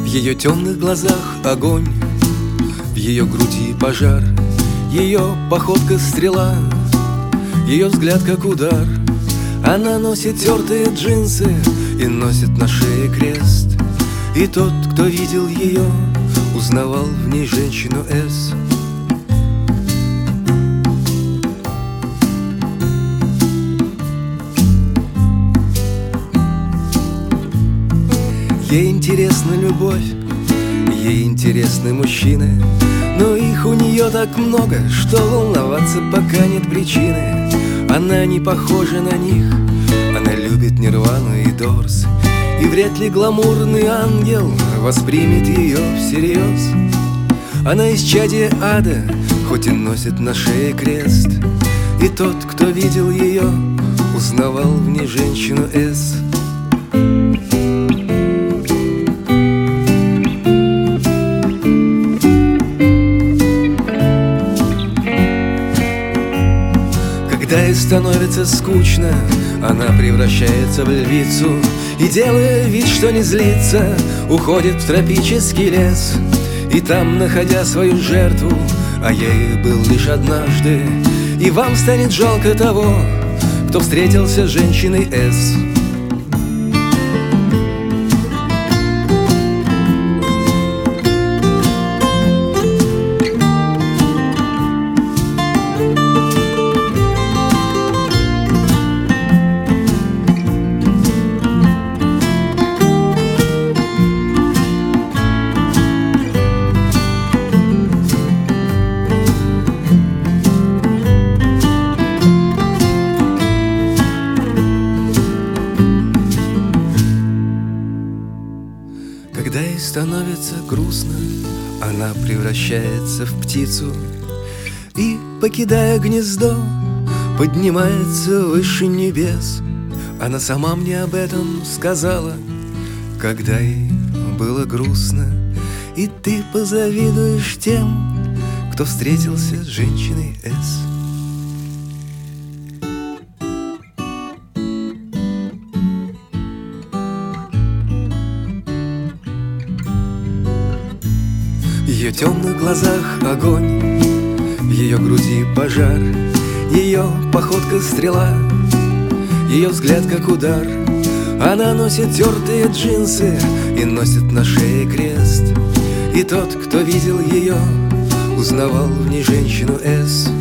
ее темных глазах огонь, в ее груди пожар, ее походка стрела, ее взгляд как удар. Она носит тертые джинсы и носит на шее крест. И тот, кто видел ее, узнавал в ней женщину С. Ей интересна любовь, ей интересны мужчины, но их у нее так много, что волноваться пока нет причины. Она не похожа на них, она любит Нирвану и Дорс, и вряд ли гламурный ангел воспримет ее всерьез. Она исчадие ада, хоть и носит на шее крест. И тот, кто видел ее, узнавал в ней женщину С. Когда ей становится скучно, она превращается в львицу и, делая вид, что не злится, уходит в тропический лес. И там, находя свою жертву, а я ей был лишь однажды, и вам станет жалко того, кто встретился с женщиной С. Когда ей становится грустно, она превращается в птицу и, покидая гнездо, поднимается выше небес. Она сама мне об этом сказала, когда ей было грустно. И ты позавидуешь тем, кто встретился с женщиной С. В ее темных глазах огонь, в ее груди пожар, ее походка стрела, ее взгляд как удар. Она носит тертые джинсы и носит на шее крест. И тот, кто видел ее, узнавал в ней женщину С.